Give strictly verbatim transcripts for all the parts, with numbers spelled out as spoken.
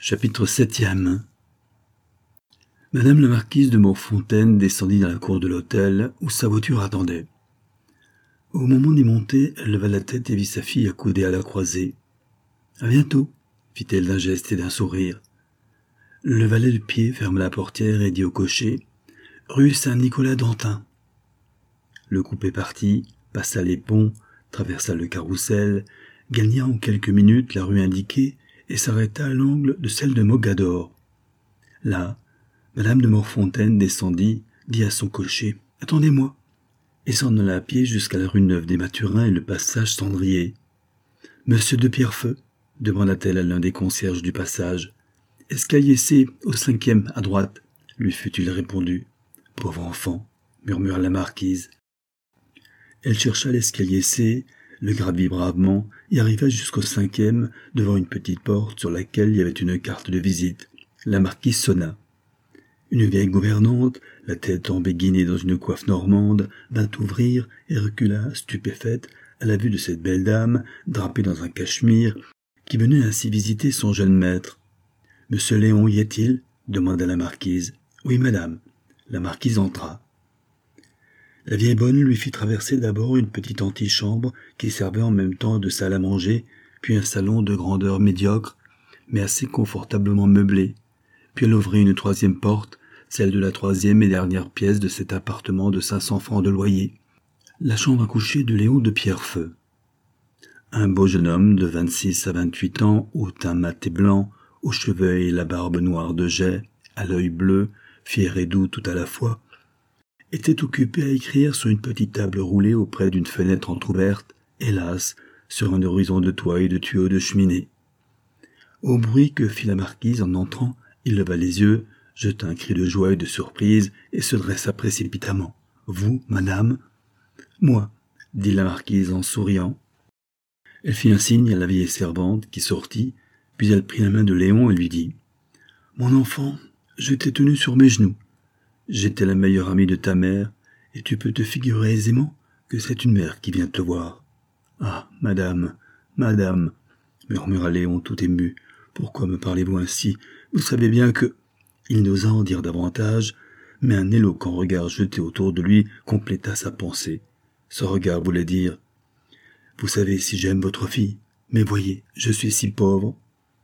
Chapitre septième. Madame la marquise de Morfontaine descendit dans la cour de l'hôtel où sa voiture attendait. Au moment d'y monter, elle leva la tête et vit sa fille accoudée à la croisée. « À bientôt », fit-elle d'un geste et d'un sourire. Le valet de pied ferma la portière et dit au cocher « Rue Saint-Nicolas-d'Antin ». Le coupé partit, passa les ponts, traversa le carrousel, gagna en quelques minutes la rue indiquée et s'arrêta à l'angle de celle de Mogador. Là, Madame de Morfontaine descendit, dit à son cocher « Attendez-moi » et s'en alla à pied jusqu'à la rue Neuve des Mathurins et le passage Cendrier. « Monsieur de Pierrefeu » demanda-t-elle à l'un des concierges du passage. « Escalier C, au cinquième, à droite » lui fut-il répondu. « Pauvre enfant » murmura la marquise. Elle chercha l'escalier C, le gravit bravement et arriva jusqu'au cinquième devant une petite porte sur laquelle il y avait une carte de visite. La marquise sonna. Une vieille gouvernante, la tête embéguinée dans une coiffe normande, vint ouvrir et recula, stupéfaite, à la vue de cette belle dame, drapée dans un cachemire, qui venait ainsi visiter son jeune maître. « Monsieur Léon y est-il » demanda la marquise. « Oui, madame. » La marquise entra. La vieille bonne lui fit traverser d'abord une petite antichambre qui servait en même temps de salle à manger, puis un salon de grandeur médiocre, mais assez confortablement meublé. Puis elle ouvrit une troisième porte, celle de la troisième et dernière pièce de cet appartement de cinq cents francs de loyer, la chambre à coucher de Léon de Pierrefeu. Un beau jeune homme de vingt-six à vingt-huit ans, au teint mat et blanc, aux cheveux et la barbe noire de jais, à l'œil bleu, fier et doux tout à la fois, était occupé à écrire sur une petite table roulée auprès d'une fenêtre entr'ouverte, hélas, sur un horizon de toits et de tuyaux de cheminée. Au bruit que fit la marquise en entrant, il leva les yeux, jeta un cri de joie et de surprise et se dressa précipitamment. « Vous, madame ?»« Moi, » dit la marquise en souriant. Elle fit un signe à la vieille servante qui sortit, puis elle prit la main de Léon et lui dit « Mon enfant, je t'ai tenu sur mes genoux. J'étais la meilleure amie de ta mère, et tu peux te figurer aisément que c'est une mère qui vient te voir. »« Ah, madame, madame, » murmura Léon tout ému, « pourquoi me parlez-vous ainsi? Vous savez bien que... » Il n'osa en dire davantage, mais un éloquent regard jeté autour de lui compléta sa pensée. Ce regard voulait dire « Vous savez si j'aime votre fille, mais voyez, je suis si pauvre. »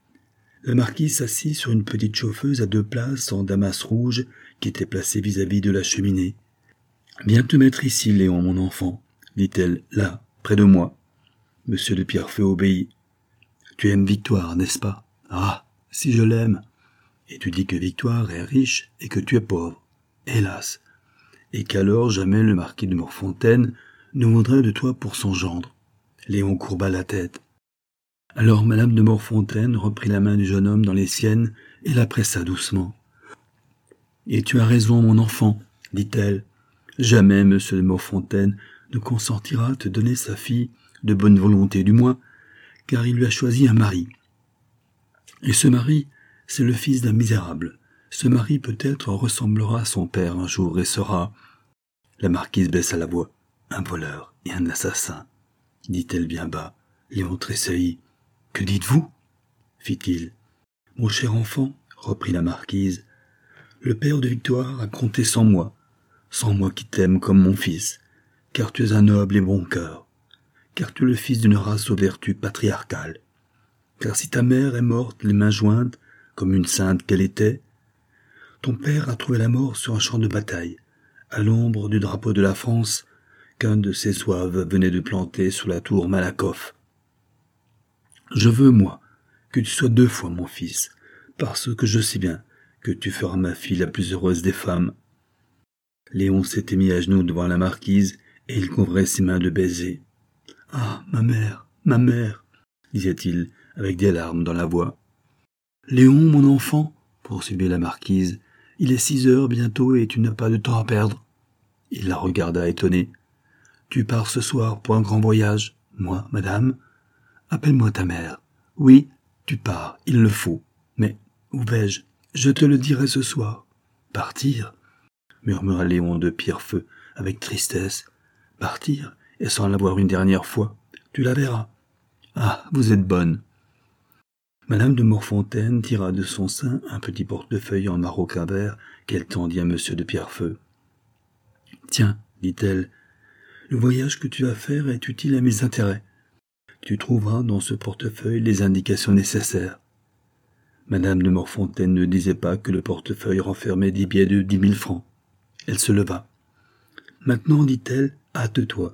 La marquise s'assit sur une petite chauffeuse à deux places en damas rouge qui était placée vis-à-vis de la cheminée. « Viens te mettre ici, Léon, mon enfant, » dit-elle, « là, près de moi. » Monsieur de Pierrefeu obéit. « Tu aimes Victoire, n'est-ce pas? »« Ah, si je l'aime. » »« Et tu dis que Victoire est riche et que tu es pauvre. Hélas. Et qu'alors jamais le marquis de Morfontaine ne voudrait de toi pour son gendre. » Léon courba la tête. Alors madame de Morfontaine reprit la main du jeune homme dans les siennes et la pressa doucement. « Et tu as raison, mon enfant, dit-elle. Jamais monsieur de Morfontaine ne consentira à te donner sa fille, de bonne volonté du moins, car il lui a choisi un mari. Et ce mari, c'est le fils d'un misérable. Ce mari peut-être ressemblera à son père un jour et sera... » La marquise baissa la voix. « Un voleur et un assassin, » dit-elle bien bas. Léon tressaillit. « Que dites-vous » fit-il. « Mon cher enfant, » reprit la marquise, « le père de Victoire a compté sans moi, sans moi qui t'aime comme mon fils, car tu es un noble et bon cœur, car tu es le fils d'une race aux vertus patriarcales, car si ta mère est morte les mains jointes, comme une sainte qu'elle était, ton père a trouvé la mort sur un champ de bataille, à l'ombre du drapeau de la France qu'un de ses zouaves venait de planter sur la tour Malakoff. Je veux, moi, que tu sois deux fois mon fils, parce que je sais bien que tu feras ma fille la plus heureuse des femmes. » Léon s'était mis à genoux devant la marquise et il couvrait ses mains de baisers. « Ah, ma mère, ma mère !» disait-il avec des larmes dans la voix. « Léon, mon enfant, » poursuivit la marquise, « il est six heures bientôt et tu n'as pas de temps à perdre. » Il la regarda étonné. « Tu pars ce soir pour un grand voyage, moi, madame ? Appelle-moi ta mère. Oui, tu pars, il le faut. Mais où vais-je ? Je te le dirai ce soir. »« Partir ?» murmura Léon de Pierrefeu avec tristesse. « Partir, et sans la voir une dernière fois. Tu la verras. Ah, vous êtes bonne. » Madame de Morfontaine tira de son sein un petit portefeuille en maroquin vert qu'elle tendit à monsieur de Pierrefeu. « Tiens, dit-elle, le voyage que tu vas faire est utile à mes intérêts. Tu trouveras dans ce portefeuille les indications nécessaires. » Madame de Morfontaine ne disait pas que le portefeuille renfermait dix billets de dix mille francs. Elle se leva. « Maintenant, dit-elle, hâte-toi.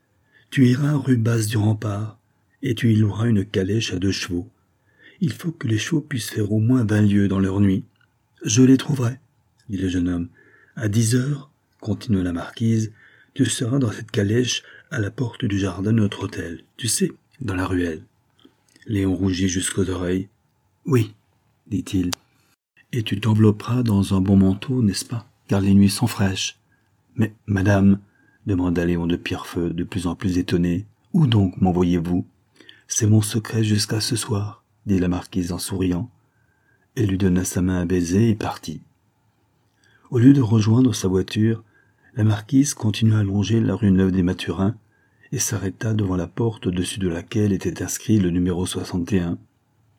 Tu iras rue Basse du Rempart, et tu y loueras une calèche à deux chevaux. Il faut que les chevaux puissent faire au moins vingt lieues dans leur nuit. »« Je les trouverai, dit le jeune homme. À dix heures, continua la marquise, tu seras dans cette calèche à la porte du jardin de notre hôtel, tu sais, dans la ruelle. » Léon rougit jusqu'aux oreilles. « Oui, dit-il. Et tu t'envelopperas dans un bon manteau, n'est-ce pas, car les nuits sont fraîches. »« Mais, madame, demanda Léon de Pierrefeu, de plus en plus étonné, où donc m'envoyez-vous ? » ?»« C'est mon secret jusqu'à ce soir, dit la marquise en souriant. Elle lui donna sa main à baiser et partit. Au lieu de rejoindre sa voiture, la marquise continua à longer la rue Neuve des Mathurins et s'arrêta devant la porte au-dessus de laquelle était inscrit le numéro soixante et un.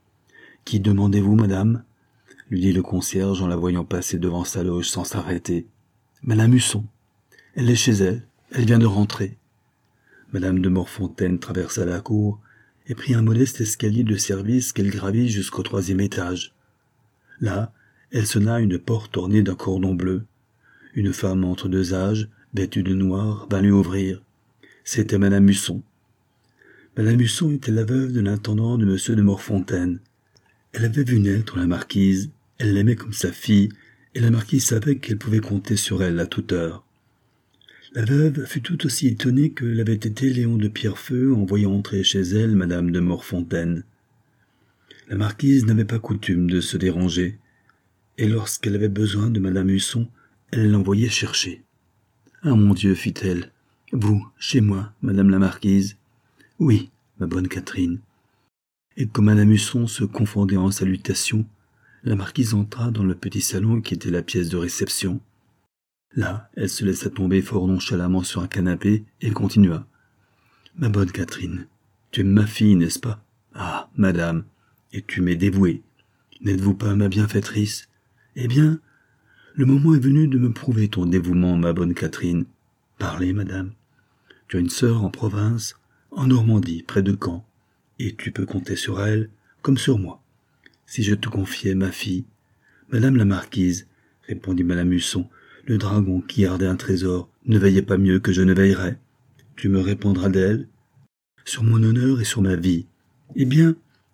« Qui demandez-vous, madame ?» lui dit le concierge en la voyant passer devant sa loge sans s'arrêter. « Madame Husson. Elle est chez elle, elle vient de rentrer. » Madame de Morfontaine traversa la cour et prit un modeste escalier de service qu'elle gravit jusqu'au troisième étage. Là, elle sonna à une porte ornée d'un cordon bleu. Une femme entre deux âges, vêtue de noir, vint lui ouvrir. C'était Madame Husson. Madame Husson était la veuve de l'intendant de Monsieur de Morfontaine. Elle avait vu naître la marquise, elle l'aimait comme sa fille, et la marquise savait qu'elle pouvait compter sur elle à toute heure. La veuve fut tout aussi étonnée que l'avait été Léon de Pierrefeu en voyant entrer chez elle Madame de Morfontaine. La marquise n'avait pas coutume de se déranger, et lorsqu'elle avait besoin de Madame Husson, elle l'envoyait chercher. « Ah, mon Dieu, fit-elle, vous, chez moi, Madame la marquise ? » ?»« Oui, ma bonne Catherine. » Et comme Madame Husson se confondait en salutations, la marquise entra dans le petit salon qui était la pièce de réception. Là, elle se laissa tomber fort nonchalamment sur un canapé et continua. « Ma bonne Catherine, tu aimes ma fille, n'est-ce pas ? Ah, madame, et tu m'es dévouée. N'êtes-vous pas ma bienfaitrice ? Eh bien, le moment est venu de me prouver ton dévouement, ma bonne Catherine. Parlez, madame. Tu as une sœur en province, en Normandie, près de Caen, et tu peux compter sur elle comme sur moi. Si je te confiais ma fille, madame la marquise, répondit madame Husson, le dragon qui gardait un trésor ne veillait pas mieux que je ne veillerais. Tu me répondras d'elle, sur mon honneur et sur ma vie. Eh bien,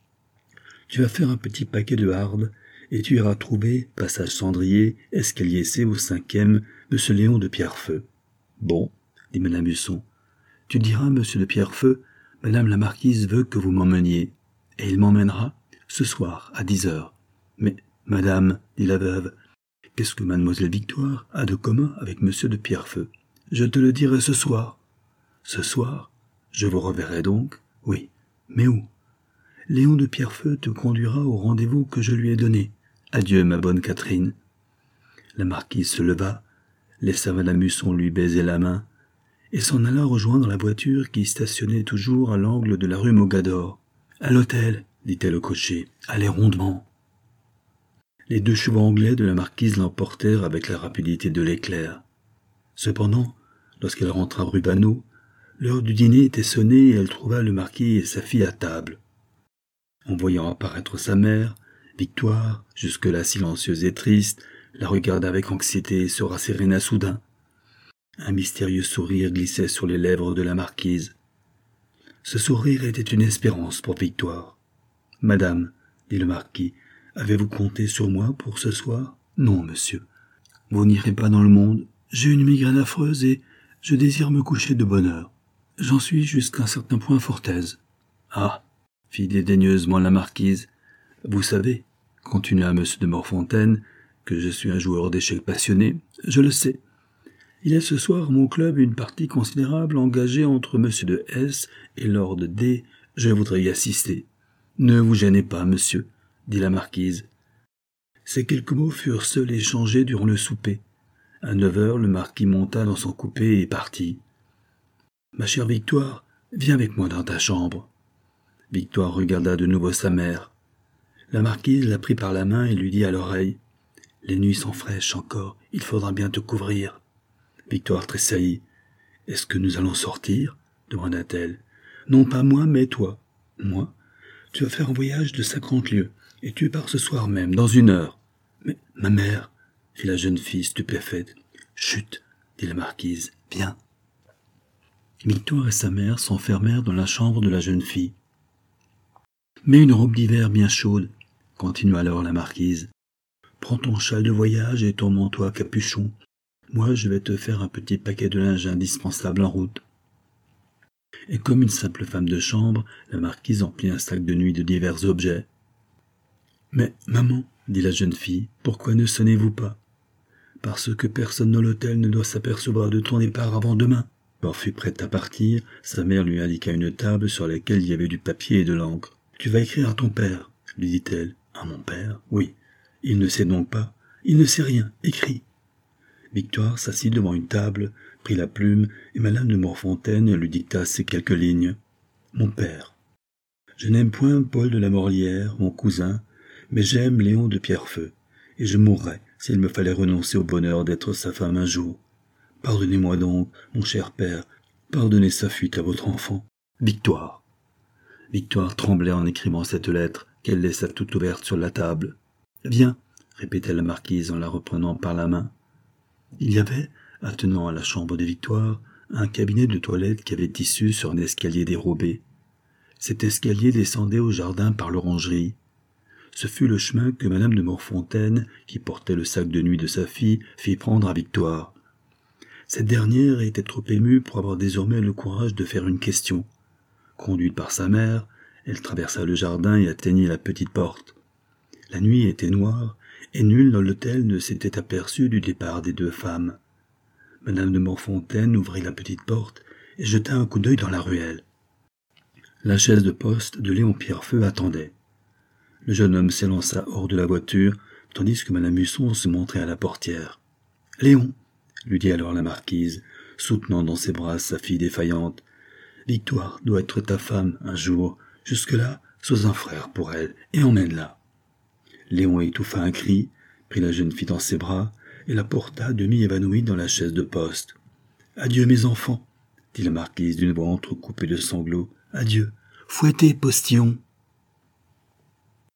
tu vas faire un petit paquet de hardes, et tu iras trouver, passage Cendrier, escalier C au cinquième, monsieur Léon de Pierrefeu. Bon, dit madame Husson, tu diras, monsieur de Pierrefeu, madame la marquise veut que vous m'emmeniez, et il m'emmènera ce soir à dix heures. Mais, madame, dit la veuve, qu'est-ce que mademoiselle Victoire a de commun avec monsieur de Pierrefeu? Je te le dirai ce soir. Ce soir? Je vous reverrai donc? Oui. Mais où? Léon de Pierrefeu te conduira au rendez-vous que je lui ai donné. Adieu, ma bonne Catherine. La marquise se leva, laissa madame Husson lui baiser la main, et s'en alla rejoindre la voiture qui stationnait toujours à l'angle de la rue Mogador. « À l'hôtel, » dit-elle au cocher, « allez rondement. » Les deux chevaux anglais de la marquise l'emportèrent avec la rapidité de l'éclair. Cependant, lorsqu'elle rentra rue Vaneau, l'heure du dîner était sonnée et elle trouva le marquis et sa fille à table. En voyant apparaître sa mère, Victoire, jusque-là silencieuse et triste, la regarda avec anxiété et se rasséréna soudain. Un mystérieux sourire glissait sur les lèvres de la marquise. Ce sourire était une espérance pour Victoire. « Madame, dit le marquis, avez-vous compté sur moi pour ce soir ? Non, monsieur. Vous n'irez pas dans le monde. J'ai une migraine affreuse et je désire me coucher de bonne heure. J'en suis jusqu'à un certain point fort aise. »« Ah, fit dédaigneusement la marquise, vous savez, continua monsieur de Morfontaine, que je suis un joueur d'échecs passionné. Je le sais. Il y a ce soir à mon club une partie considérable engagée entre monsieur de S et lord D. Je voudrais y assister. Ne vous gênez pas, monsieur, dit la marquise. Ces quelques mots furent seuls échangés durant le souper. À neuf heures, le marquis monta dans son coupé et partit. « Ma chère Victoire, viens avec moi dans ta chambre. » Victoire regarda de nouveau sa mère. La marquise la prit par la main et lui dit à l'oreille « Les nuits sont fraîches encore, il faudra bien te couvrir. » Victoire tressaillit. « Est-ce que nous allons sortir ?» demanda-t-elle. « Non, pas moi, mais toi. »« Moi ? Tu vas faire un voyage de cinquante lieues, et tu pars ce soir même, dans une heure. »« Mais ma mère !» fit la jeune fille stupéfaite. « Chut !» dit la marquise. « Viens. » Victoire et sa mère s'enfermèrent dans la chambre de la jeune fille. « Mets une robe d'hiver bien chaude, » continua alors la marquise. « Prends ton châle de voyage et ton manteau à capuchon. Moi, je vais te faire un petit paquet de linge indispensable en route. » Et comme une simple femme de chambre, la marquise emplit un sac de nuit de divers objets. « Mais, maman, dit la jeune fille, pourquoi ne sonnez-vous pas ? » Parce que personne dans l'hôtel ne doit s'apercevoir de ton départ avant demain. Quand fut prête à partir, sa mère lui indiqua une table sur laquelle il y avait du papier et de l'encre. « Tu vas écrire à ton père, lui dit-elle. « À mon père ? Oui. Il ne sait donc pas. Il ne sait rien. Écris. » Victoire s'assit devant une table, prit la plume, et madame de Morfontaine lui dicta ces quelques lignes. « Mon père. Je n'aime point Paul de la Morlière, mon cousin, mais j'aime Léon de Pierrefeu, et je mourrais s'il me fallait renoncer au bonheur d'être sa femme un jour. Pardonnez-moi donc, mon cher père, pardonnez sa fuite à votre enfant. Victoire. » Victoire tremblait en écrivant cette lettre qu'elle laissa toute ouverte sur la table. « Viens, » répétait la marquise en la reprenant par la main. Il y avait, attenant à la chambre de Victoire, un cabinet de toilette qui avait issue sur un escalier dérobé. Cet escalier descendait au jardin par l'orangerie. Ce fut le chemin que madame de Morfontaine, qui portait le sac de nuit de sa fille, fit prendre à Victoire. Cette dernière était trop émue pour avoir désormais le courage de faire une question. Conduite par sa mère, elle traversa le jardin et atteignit la petite porte. La nuit était noire, et nul dans l'hôtel ne s'était aperçu du départ des deux femmes. Madame de Morfontaine ouvrit la petite porte et jeta un coup d'œil dans la ruelle. La chaise de poste de Léon Pierrefeu attendait. Le jeune homme s'élança hors de la voiture, tandis que madame Husson se montrait à la portière. « Léon !» lui dit alors la marquise, soutenant dans ses bras sa fille défaillante. « Victoire doit être ta femme un jour. Jusque-là, sois un frère pour elle, et emmène-la. » Léon étouffa un cri, prit la jeune fille dans ses bras, et la porta demi-évanouie dans la chaise de poste. « Adieu, mes enfants !» dit la marquise d'une voix entrecoupée de sanglots. « Adieu. Fouettez, postillon !»